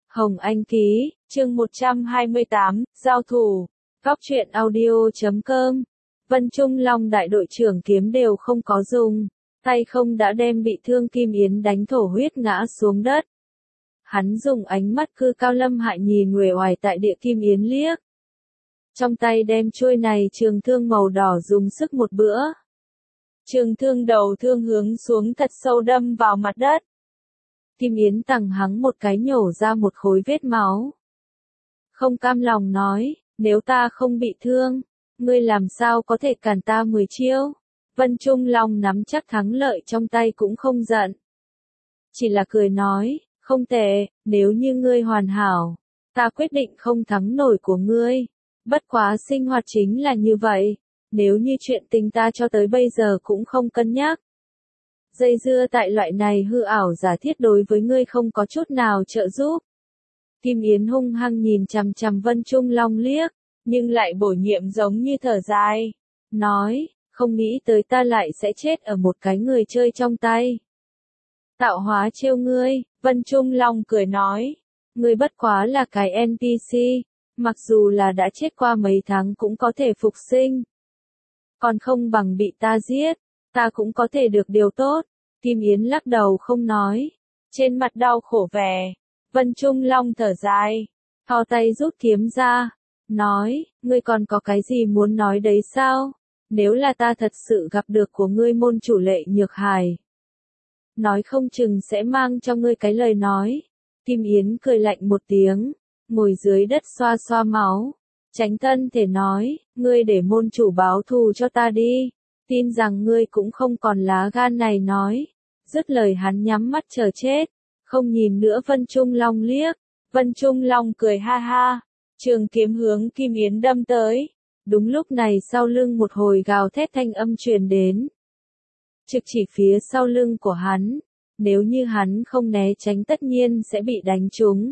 Hồng Anh ký, chương 128, giao thủ. Góc truyện audio.com. Vân Trung Long đại đội trưởng kiếm đều không có dùng, tay không đã đem bị thương Kim Yến đánh thổ huyết ngã xuống đất. Hắn dùng ánh mắt cư cao lâm hại nhìn uể oải tại địa Kim Yến liếc. Trong tay đem chuôi này trường thương màu đỏ dùng sức một bữa. Trường thương đầu thương hướng xuống thật sâu đâm vào mặt đất. Kim Yến tằng hắng một cái nhổ ra một khối vết máu. Không cam lòng nói, nếu ta không bị thương, ngươi làm sao có thể cản ta 10 chiêu. Vân Trung Long nắm chắc thắng lợi trong tay cũng không giận. Chỉ là cười nói, không tệ, nếu như ngươi hoàn hảo, ta quyết định không thắng nổi của ngươi. Bất quá sinh hoạt chính là như vậy, nếu như chuyện tình ta cho tới bây giờ cũng không cân nhắc. Dây dưa tại loại này hư ảo giả thiết đối với ngươi không có chút nào trợ giúp. Kim Yến hung hăng nhìn chằm chằm Vân Trung Long liếc, nhưng lại bổ nhiệm giống như thở dài. Nói, không nghĩ tới ta lại sẽ chết ở một cái người chơi trong tay. Tạo hóa trêu ngươi, Vân Trung Long cười nói. Ngươi bất quá là cái NPC, mặc dù là đã chết qua mấy tháng cũng có thể phục sinh. Còn không bằng bị ta giết, ta cũng có thể được điều tốt. Kim Yến lắc đầu không nói, trên mặt đau khổ vẻ. Vân Trung Long thở dài, thò tay rút kiếm ra, nói, ngươi còn có cái gì muốn nói đấy sao? Nếu là ta thật sự gặp được của ngươi môn chủ Lệ Nhược Hải, nói không chừng sẽ mang cho ngươi cái lời nói. Kim Yến cười lạnh một tiếng, ngồi dưới đất xoa xoa máu, tránh thân thể nói, ngươi để môn chủ báo thù cho ta đi. Tin rằng ngươi cũng không còn lá gan này nói. Dứt lời hắn nhắm mắt chờ chết, không nhìn nữa Vân Trung Long liếc. Vân Trung Long cười ha ha, trường kiếm hướng Kim Yến đâm tới. Đúng lúc này sau lưng một hồi gào thét thanh âm truyền đến. Trực chỉ phía sau lưng của hắn, nếu như hắn không né tránh tất nhiên sẽ bị đánh trúng.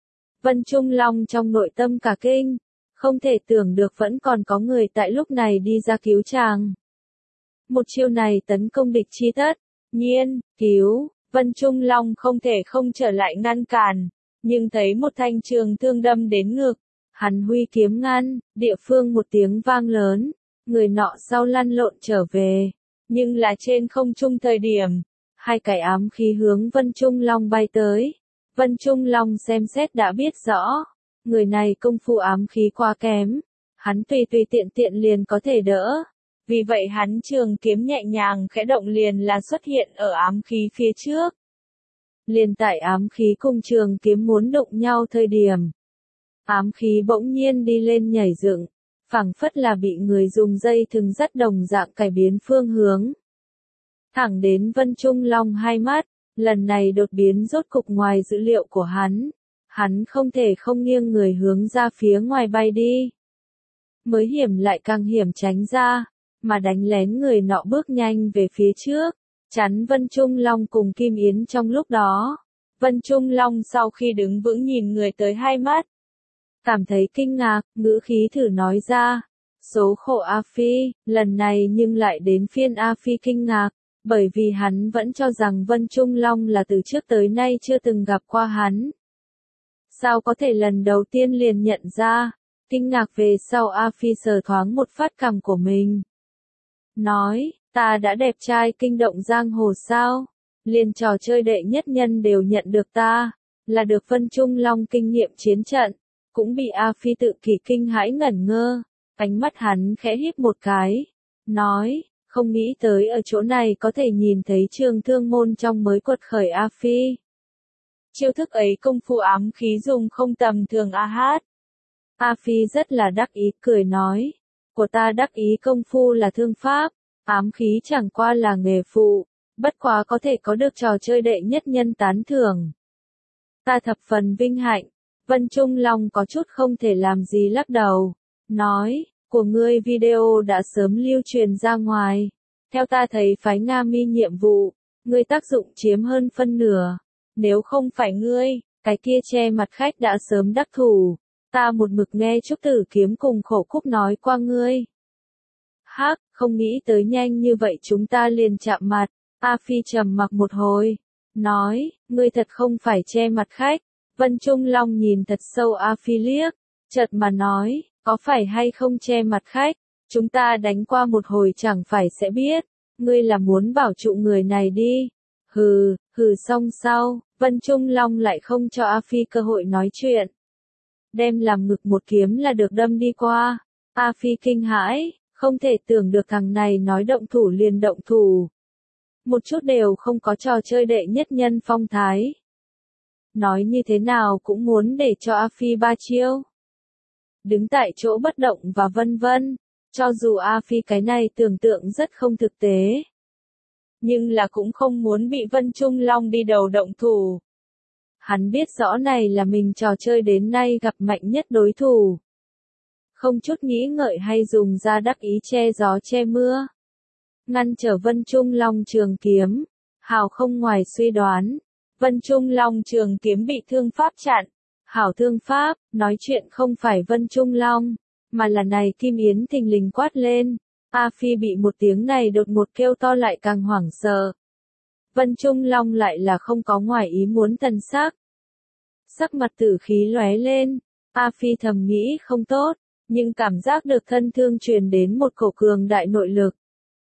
Vân Trung Long trong nội tâm cả kinh, không thể tưởng được vẫn còn có người tại lúc này đi ra cứu chàng. Một chiêu này tấn công địch chi tất nhiên, cứu, Vân Trung Long không thể không trở lại ngăn cản, nhưng thấy một thanh trường thương đâm đến ngực, hắn huy kiếm ngăn, địa phương một tiếng vang lớn, người nọ sau lăn lộn trở về, nhưng là trên không trung thời điểm, hai cái ám khí hướng Vân Trung Long bay tới. Vân Trung Long xem xét đã biết rõ, người này công phu ám khí quá kém, hắn tùy tiện tiện liền có thể đỡ. Vì vậy hắn trường kiếm nhẹ nhàng khẽ động liền là xuất hiện ở ám khí phía trước. Liền tại ám khí cùng trường kiếm muốn đụng nhau thời điểm. Ám khí bỗng nhiên đi lên nhảy dựng, phảng phất là bị người dùng dây thừng dắt đồng dạng cải biến phương hướng. Thẳng đến Vân Trung Long hai mắt, lần này đột biến rốt cục ngoài dữ liệu của hắn. Hắn không thể không nghiêng người hướng ra phía ngoài bay đi. Mới hiểm lại càng hiểm tránh ra. Mà đánh lén người nọ bước nhanh về phía trước, chắn Vân Trung Long cùng Kim Yến trong lúc đó. Vân Trung Long sau khi đứng vững nhìn người tới hai mắt, cảm thấy kinh ngạc, ngữ khí thử nói ra, số khổ A Phi, lần này nhưng lại đến phiên A Phi kinh ngạc, bởi vì hắn vẫn cho rằng Vân Trung Long là từ trước tới nay chưa từng gặp qua hắn. Sao có thể lần đầu tiên liền nhận ra, kinh ngạc về sau A Phi sờ thoáng một phát cằm của mình. Nói, ta đã đẹp trai kinh động giang hồ sao, liền trò chơi đệ nhất nhân đều nhận được ta, là được Vân Trung Long kinh nghiệm chiến trận, cũng bị A Phi tự kỷ kinh hãi ngẩn ngơ, ánh mắt hắn khẽ híp một cái, nói, không nghĩ tới ở chỗ này có thể nhìn thấy trường thương môn trong mới quật khởi A Phi. Chiêu thức ấy công phu ám khí dùng không tầm thường a hát. A Phi rất là đắc ý cười nói. Của ta đắc ý công phu là thương pháp, ám khí chẳng qua là nghề phụ, bất quá có thể có được trò chơi đệ nhất nhân tán thưởng. Ta thập phần vinh hạnh, Vân Trung Long có chút không thể làm gì lắc đầu, nói, của ngươi video đã sớm lưu truyền ra ngoài, theo ta thấy phái Nga Mi nhiệm vụ, ngươi tác dụng chiếm hơn phân nửa, nếu không phải ngươi, cái kia che mặt khách đã sớm đắc thủ. Ta một mực nghe Trúc Tử Kiếm cùng Khổ Cúc nói qua ngươi. Hắc, không nghĩ tới nhanh như vậy chúng ta liền chạm mặt. A Phi trầm mặc một hồi, nói, ngươi thật không phải che mặt khách, Vân Trung Long nhìn thật sâu A Phi liếc, chợt mà nói, có phải hay không che mặt khách, chúng ta đánh qua một hồi chẳng phải sẽ biết, ngươi là muốn bảo trụ người này đi. Hừ, hừ xong sau, Vân Trung Long lại không cho A Phi cơ hội nói chuyện. Đem làm ngực một kiếm là được đâm đi qua. A Phi kinh hãi, không thể tưởng được thằng này nói động thủ liền động thủ. Một chút đều không có trò chơi đệ nhất nhân phong thái. Nói như thế nào cũng muốn để cho A Phi ba chiêu. Đứng tại chỗ bất động và vân vân, cho dù A Phi cái này tưởng tượng rất không thực tế. Nhưng là cũng không muốn bị Vân Trung Long đi đầu động thủ. Hắn biết rõ này là mình trò chơi đến nay gặp mạnh nhất đối thủ. Không chút nghĩ ngợi hay dùng ra đắc ý che gió che mưa. Ngăn trở Vân Trung Long trường kiếm. Hào không ngoài suy đoán. Vân Trung Long trường kiếm bị thương pháp chặn. Hảo thương pháp, nói chuyện không phải Vân Trung Long, mà là này Kim Yến thình lình quát lên. A Phi bị một tiếng này đột ngột kêu to lại càng hoảng sợ. Vân Trung Long lại là không có ngoài ý muốn thần sắc. Sắc mặt tử khí lóe lên, A Phi thầm nghĩ không tốt, nhưng cảm giác được thân thương truyền đến một cổ cường đại nội lực.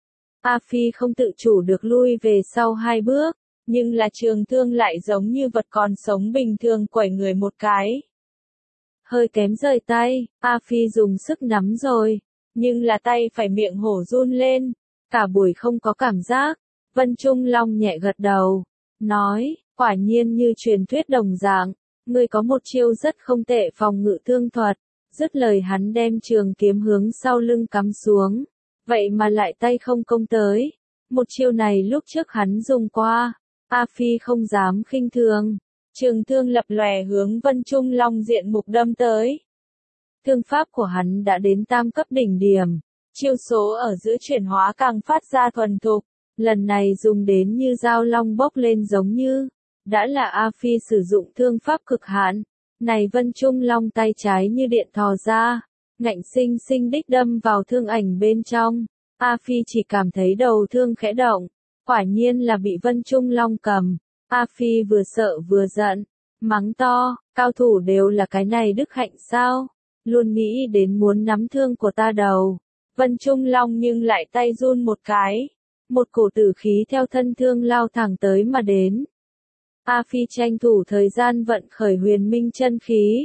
A Phi không tự chủ được lui về sau 2 bước, nhưng là trường thương lại giống như vật còn sống bình thường quẩy người một cái. Hơi kém rời tay, A Phi dùng sức nắm rồi, nhưng là tay phải miệng hổ run lên, cả buổi không có cảm giác. Vân Trung Long nhẹ gật đầu, nói, quả nhiên như truyền thuyết đồng dạng, ngươi có một chiêu rất không tệ phòng ngự thương thuật. Dứt lời hắn đem trường kiếm hướng sau lưng cắm xuống, vậy mà lại tay không công tới. Một chiêu này lúc trước hắn dùng qua, A Phi không dám khinh thường. Trường thương lập lòe hướng Vân Trung Long diện mục đâm tới. Thương pháp của hắn đã đến tam cấp đỉnh điểm, chiêu số ở giữa chuyển hóa càng phát ra thuần thục, lần này dùng đến như dao long bốc lên giống như, đã là A Phi sử dụng thương pháp cực hạn. Này Vân Trung Long tay trái như điện thò ra, ngạnh sinh sinh đích đâm vào thương ảnh bên trong. A Phi chỉ cảm thấy đầu thương khẽ động, quả nhiên là bị Vân Trung Long cầm. A Phi vừa sợ vừa giận, mắng to, cao thủ đều là cái này đức hạnh sao? Luôn nghĩ đến muốn nắm thương của ta đầu. Vân Trung Long nhưng lại tay run một cái, một cổ tử khí theo thân thương lao thẳng tới mà đến. A Phi tranh thủ thời gian vận khởi huyền minh chân khí.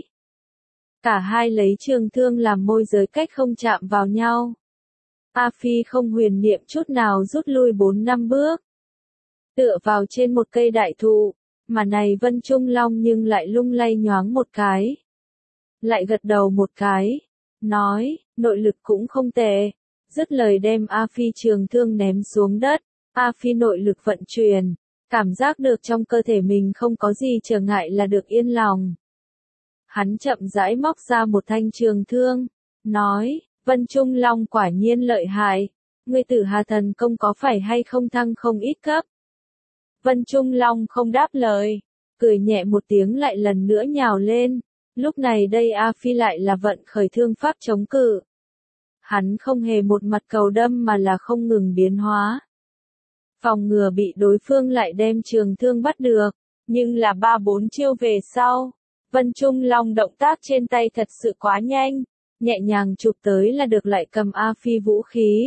Cả hai lấy trường thương làm môi giới cách không chạm vào nhau. A Phi không huyền niệm chút nào rút lui 4-5 bước. Tựa vào trên một cây đại thụ, mà này Vân Trung Long nhưng lại lung lay nhoáng một cái. Lại gật đầu một cái, nói, nội lực cũng không tệ. Dứt lời đem A Phi trường thương ném xuống đất, A Phi nội lực vận chuyển, cảm giác được trong cơ thể mình không có gì trở ngại là được yên lòng. Hắn chậm rãi móc ra một thanh trường thương, nói, Vân Trung Long quả nhiên lợi hại, ngươi Tử Hà thần công có phải hay không thăng không ít cấp. Vân Trung Long không đáp lời, cười nhẹ một tiếng lại lần nữa nhào lên, lúc này đây A Phi lại là vận khởi thương pháp chống cự. Hắn không hề một mặt cầu đâm mà là không ngừng biến hóa. Phòng ngừa bị đối phương lại đem trường thương bắt được, nhưng là 3-4 chiêu về sau, Vân Trung Long động tác trên tay thật sự quá nhanh, nhẹ nhàng chụp tới là được lại cầm A Phi vũ khí.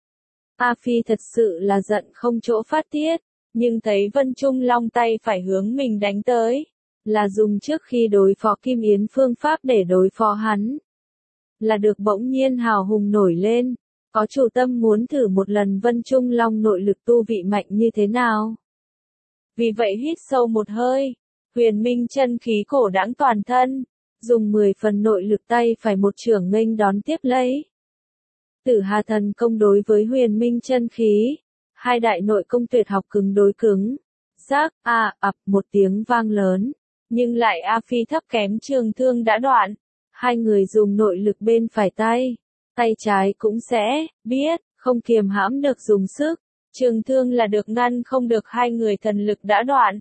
A Phi thật sự là giận không chỗ phát tiết, nhưng thấy Vân Trung Long tay phải hướng mình đánh tới, là dùng trước khi đối phó Kim Yến phương pháp để đối phó hắn. Là được bỗng nhiên hào hùng nổi lên, có chủ tâm muốn thử một lần Vân Trung Long nội lực tu vị mạnh như thế nào. Vì vậy hít sâu một hơi, huyền minh chân khí cổ đãng toàn thân, dùng 10 phần nội lực tay phải một chưởng nghênh đón tiếp lấy. Tử Hà thần công đối với huyền minh chân khí, hai đại nội công tuyệt học cứng đối cứng. Rác, ập một tiếng vang lớn, nhưng lại A Phi thấp kém trường thương đã đoạn. Hai người dùng nội lực bên phải tay, tay trái cũng sẽ biết, không kiềm hãm được dùng sức, trường thương là được ngăn không được hai người thần lực đã đoạn.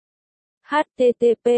http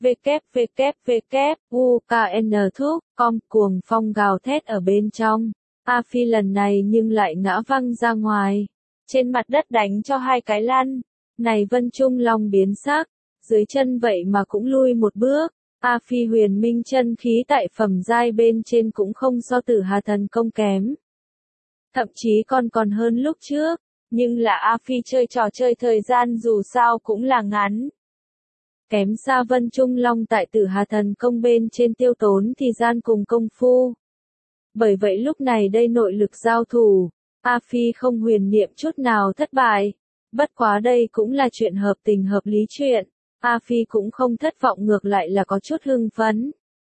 www.ukn.com cuồng phong gào thét ở bên trong. A Phi lần này nhưng lại ngã văng ra ngoài, trên mặt đất đánh cho hai cái lăn. Này Vân Trung Long biến sắc, dưới chân vậy mà cũng lui một bước, A Phi huyền minh chân khí tại phẩm giai bên trên cũng không so Tử Hà thần công kém. Thậm chí còn hơn lúc trước, nhưng là A Phi chơi trò chơi thời gian dù sao cũng là ngắn. Kém xa Vân Trung Long tại Tử Hà thần công bên trên tiêu tốn thời gian cùng công phu. Bởi vậy lúc này đây nội lực giao thủ, A Phi không huyền niệm chút nào thất bại. Bất quá đây cũng là chuyện hợp tình hợp lý chuyện, A Phi cũng không thất vọng ngược lại là có chút hưng phấn.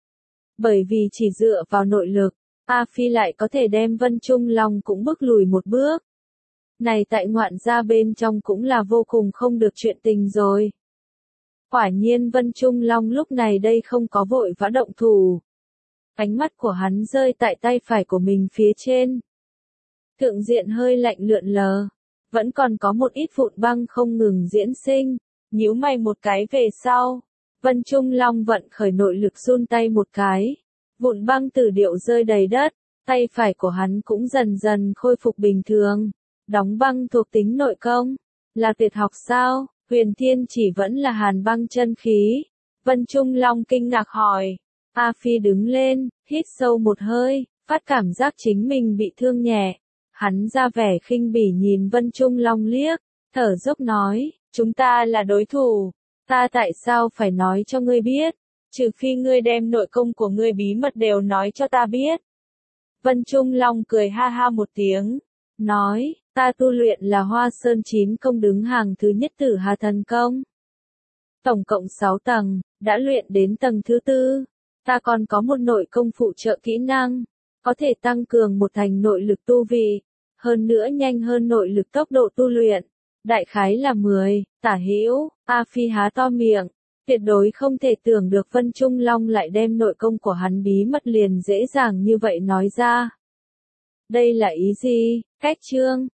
Bởi vì chỉ dựa vào nội lực, A Phi lại có thể đem Vân Trung Long cũng bước lùi một bước. Này tại ngoạn gia bên trong cũng là vô cùng không được chuyện tình rồi. Quả nhiên Vân Trung Long lúc này đây không có vội vã động thủ. Ánh mắt của hắn rơi tại tay phải của mình phía trên. Thượng diện hơi lạnh lượn lờ, vẫn còn có một ít vụn băng không ngừng diễn sinh, nhíu mày một cái về sau. Vân Trung Long vận khởi nội lực run tay một cái, vụn băng từ điệu rơi đầy đất, tay phải của hắn cũng dần dần khôi phục bình thường. Đóng băng thuộc tính nội công, là tuyệt học sao? Huyền Thiên chỉ vẫn là hàn băng chân khí. Vân Trung Long kinh ngạc hỏi. A Phi đứng lên, hít sâu một hơi, phát cảm giác chính mình bị thương nhẹ. Hắn ra vẻ khinh bỉ nhìn Vân Trung Long liếc, thở dốc nói, chúng ta là đối thủ, ta tại sao phải nói cho ngươi biết, trừ phi ngươi đem nội công của ngươi bí mật đều nói cho ta biết. Vân Trung Long cười ha ha một tiếng, nói, ta tu luyện là Hoa Sơn 9 công đứng hàng thứ nhất Tử Hà thần công. Tổng cộng 6 tầng, đã luyện đến tầng thứ 4. Ta còn có một nội công phụ trợ kỹ năng, có thể tăng cường một thành nội lực tu vi, hơn nữa nhanh hơn nội lực tốc độ tu luyện. Đại khái là 10, tả hữu. A Phi há to miệng, tuyệt đối không thể tưởng được Vân Trung Long lại đem nội công của hắn bí mật liền dễ dàng như vậy nói ra. Đây là ý gì? Cách chương